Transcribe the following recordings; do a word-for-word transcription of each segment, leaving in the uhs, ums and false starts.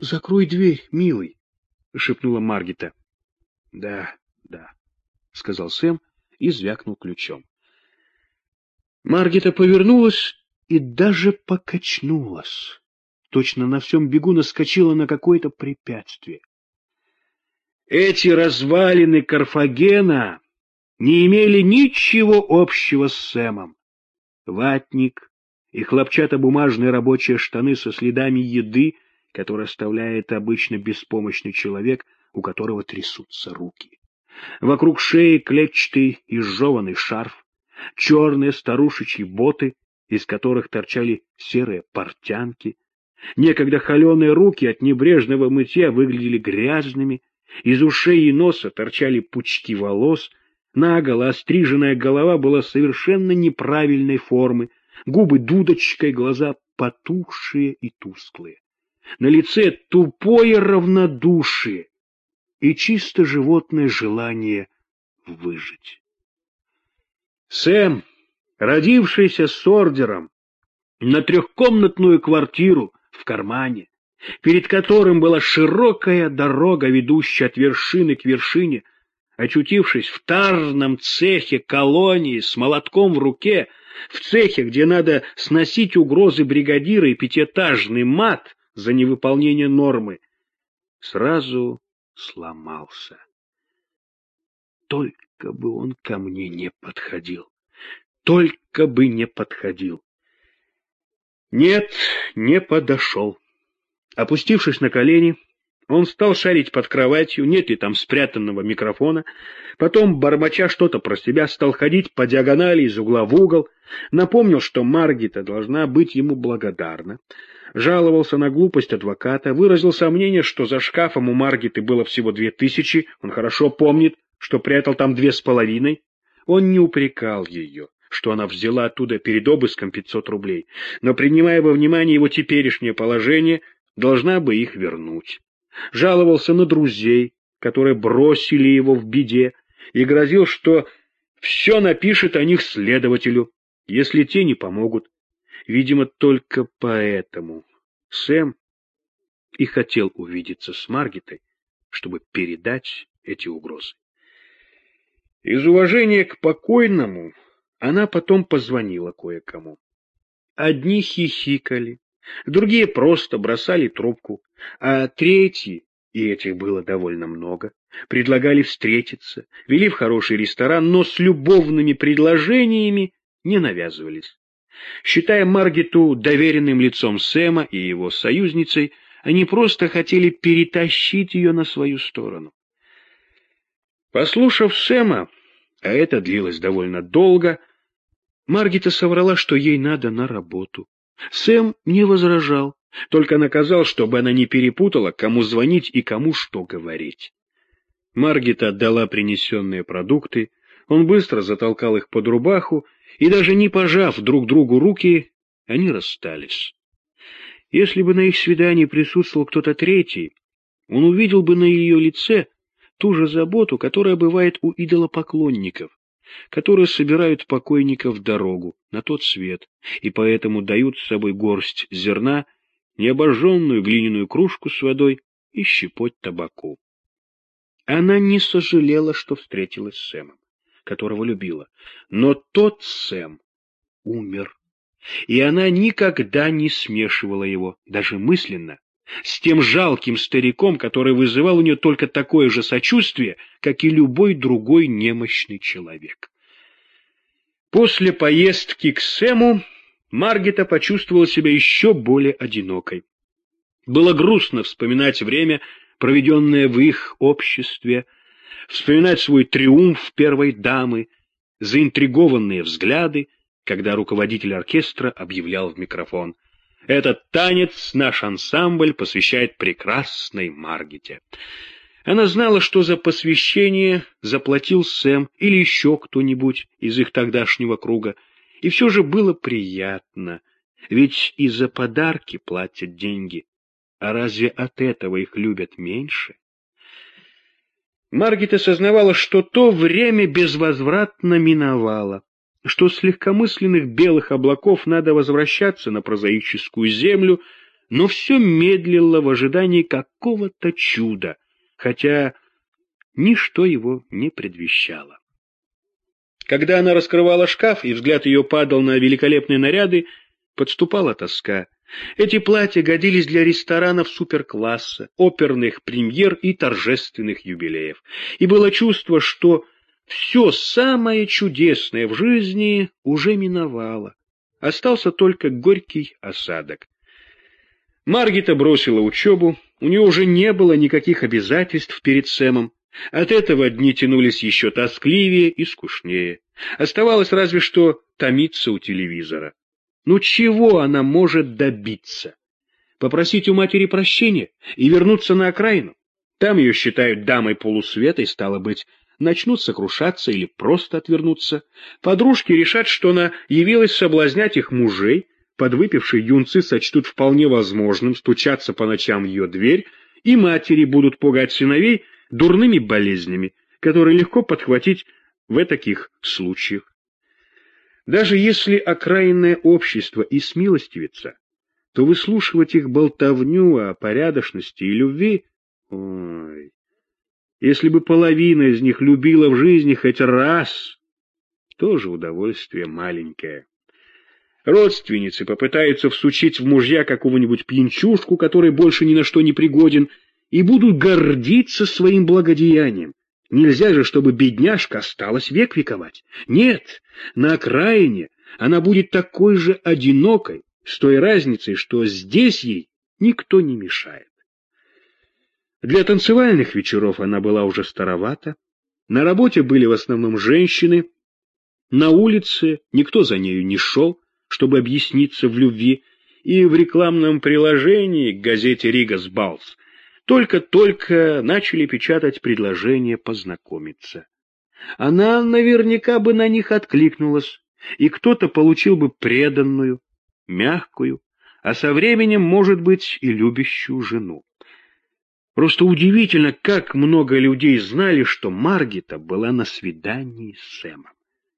закрой дверь, милый, — шепнула Маргита. — Да, да, — сказал Сэм и звякнул ключом. Маргита повернулась и даже покачнулась. Точно на всем бегу наскочила на какое-то препятствие. Эти развалины Карфагена не имели ничего общего с Сэмом. Ватник и хлопчатобумажные рабочие штаны со следами еды, которые оставляет обычно беспомощный человек, у которого трясутся руки. Вокруг шеи клетчатый изжеванный шарф, черные старушечьи боты, из которых торчали серые портянки. Некогда холеные руки от небрежного мытья выглядели грязными, из ушей и носа торчали пучки волос, наголо остриженная голова была совершенно неправильной формы, губы дудочкой, глаза потухшие и тусклые. На лице тупое равнодушие и чисто животное желание выжить. Сэм, родившийся с ордером на трехкомнатную квартиру в кармане, перед которым была широкая дорога, ведущая от вершины к вершине, очутившись в тарном цехе колонии с молотком в руке, в цехе, где надо сносить угрозы бригадира и пятиэтажный мат за невыполнение нормы, сразу сломался. Только бы он ко мне не подходил, только бы не подходил. Нет, не подошел. Опустившись на колени, он стал шарить под кроватью, нет ли там спрятанного микрофона, потом, бормоча что-то про себя, стал ходить по диагонали из угла в угол, напомнил, что Маргита должна быть ему благодарна, жаловался на глупость адвоката, выразил сомнение, что за шкафом у Маргиты было всего две тысячи, он хорошо помнит, что прятал там две с половиной. Он не упрекал ее, что она взяла оттуда перед обыском пятьсот рублей, но, принимая во внимание его теперешнее положение, должна бы их вернуть. Жаловался на друзей, которые бросили его в беде, и грозил, что все напишет о них следователю, если те не помогут. Видимо, только поэтому Сэм и хотел увидеться с Маргитой, чтобы передать эти угрозы. Из уважения к покойному она потом позвонила кое-кому. Одни хихикали, другие просто бросали трубку, а третьи, и этих было довольно много, предлагали встретиться, вели в хороший ресторан, но с любовными предложениями не навязывались. Считая Маргиту доверенным лицом Сэма и его союзницей, они просто хотели перетащить ее на свою сторону. Послушав Сэма, а это длилось довольно долго, Маргита соврала, что ей надо на работу. Сэм не возражал, только наказал, чтобы она не перепутала, кому звонить и кому что говорить. Маргита отдала принесенные продукты, он быстро затолкал их под рубаху, и даже не пожав друг другу руки, они расстались. Если бы на их свидании присутствовал кто-то третий, он увидел бы на ее лице ту же заботу, которая бывает у идолопоклонников, которые собирают покойников в дорогу, на тот свет, и поэтому дают с собой горсть зерна, необожженную глиняную кружку с водой и щепоть табаку. Она не сожалела, что встретилась с Сэмом, которого любила, но тот Сэм умер, и она никогда не смешивала его, даже мысленно, с тем жалким стариком, который вызывал у нее только такое же сочувствие, как и любой другой немощный человек. После поездки к Сэму Маргита почувствовала себя еще более одинокой. Было грустно вспоминать время, проведенное в их обществе, вспоминать свой триумф первой дамы, заинтригованные взгляды, когда руководитель оркестра объявлял в микрофон: «Этот танец наш ансамбль посвящает прекрасной Маргите». Она знала, что за посвящение заплатил Сэм или еще кто-нибудь из их тогдашнего круга, и все же было приятно, ведь и за подарки платят деньги, а разве от этого их любят меньше? Маргита сознавала, что то время безвозвратно миновало, что с легкомысленных белых облаков надо возвращаться на прозаическую землю, но все медлило в ожидании какого-то чуда, хотя ничто его не предвещало. Когда она раскрывала шкаф, и взгляд ее падал на великолепные наряды, подступала тоска. Эти платья годились для ресторанов суперкласса, оперных премьер и торжественных юбилеев. И было чувство, что все самое чудесное в жизни уже миновало. Остался только горький осадок. Маргита бросила учебу, у нее уже не было никаких обязательств перед Сэмом. От этого дни тянулись еще тоскливее и скучнее. Оставалось разве что томиться у телевизора. Ну чего она может добиться? Попросить у матери прощения и вернуться на окраину? Там ее считают дамой полусвета, и, стало быть, начнут сокрушаться или просто отвернуться. Подружки решат, что она явилась соблазнять их мужей, подвыпившие юнцы сочтут вполне возможным стучаться по ночам в ее дверь, и матери будут пугать сыновей дурными болезнями, которые легко подхватить в таких случаях. Даже если окраинное общество и смилостивится, то выслушивать их болтовню о порядочности и любви... Ой, если бы половина из них любила в жизни хоть раз, тоже удовольствие маленькое. Родственницы попытаются всучить в мужья какого-нибудь пьянчушку, который больше ни на что не пригоден, и будут гордиться своим благодеянием. Нельзя же, чтобы бедняжка осталась век вековать. Нет, на окраине она будет такой же одинокой, с той разницей, что здесь ей никто не мешает. Для танцевальных вечеров она была уже старовата. На работе были в основном женщины. На улице никто за нею не шел, чтобы объясниться в любви, и в рекламном приложении к газете «Ригас Балс» только-только начали печатать предложение познакомиться. Она наверняка бы на них откликнулась, и кто-то получил бы преданную, мягкую, а со временем, может быть, и любящую жену. Просто удивительно, как много людей знали, что Маргита была на свидании с Сэмом.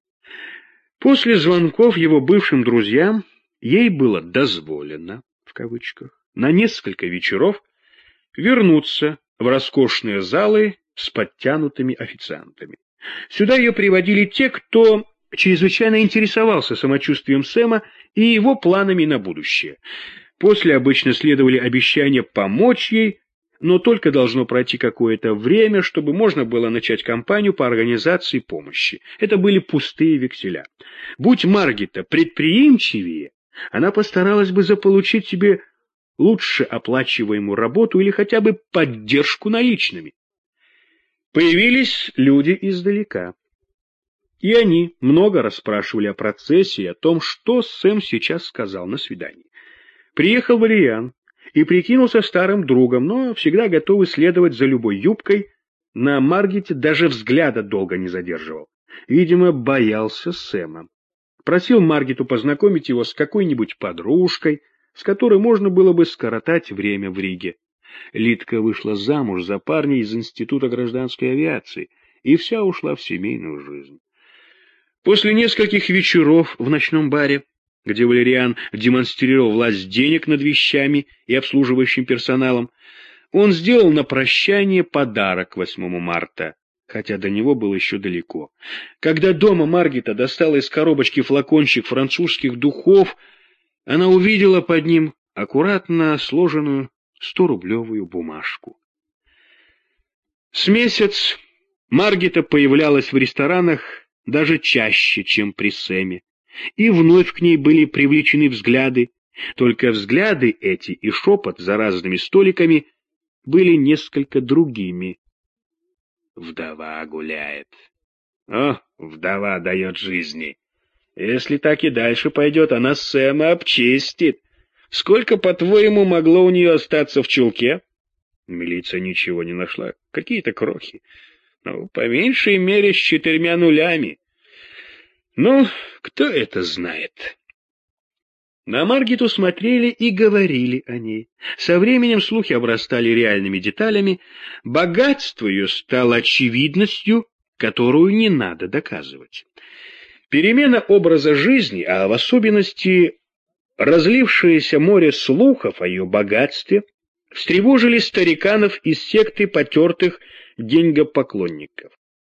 После звонков его бывшим друзьям ей было дозволено, в кавычках, на несколько вечеров вернуться в роскошные залы с подтянутыми официантами. Сюда ее приводили те, кто чрезвычайно интересовался самочувствием Сэма и его планами на будущее. После обычно следовали обещания помочь ей, но только должно пройти какое-то время, чтобы можно было начать кампанию по организации помощи. Это были пустые векселя. Будь Маргита предприимчивее, она постаралась бы заполучить себе лучше оплачиваемую работу или хотя бы поддержку наличными. Появились люди издалека. И они много расспрашивали о процессе и о том, что Сэм сейчас сказал на свидании. Приехал Валериан и прикинулся старым другом, но всегда готовый следовать за любой юбкой, на Маргите даже взгляда долго не задерживал. Видимо, боялся Сэма. Просил Маргиту познакомить его с какой-нибудь подружкой, с которой можно было бы скоротать время в Риге. Лидка вышла замуж за парня из Института гражданской авиации, и вся ушла в семейную жизнь. После нескольких вечеров в ночном баре, где Валериан демонстрировал власть денег над вещами и обслуживающим персоналом, он сделал на прощание подарок восьмому марта, хотя до него было еще далеко. Когда дома Маргита достала из коробочки флакончик французских духов, она увидела под ним аккуратно сложенную сторублевую бумажку. С месяц Маргита появлялась в ресторанах даже чаще, чем при Сэме, и вновь к ней были привлечены взгляды, только взгляды эти и шепот за разными столиками были несколько другими. Вдова гуляет. О, вдова дает жизни. Если так и дальше пойдет, она Сэма обчистит. Сколько, по-твоему, могло у нее остаться в чулке? Милиция ничего не нашла. Какие-то крохи. Ну, по меньшей мере, с четырьмя нулями. Ну, кто это знает? На Маргиту смотрели и говорили о ней. Со временем слухи обрастали реальными деталями. Богатство ее стало очевидностью, которую не надо доказывать. Перемена образа жизни, а в особенности Разлившееся море слухов о ее богатстве встревожили стариканов из секты потертых деньгопоклонников.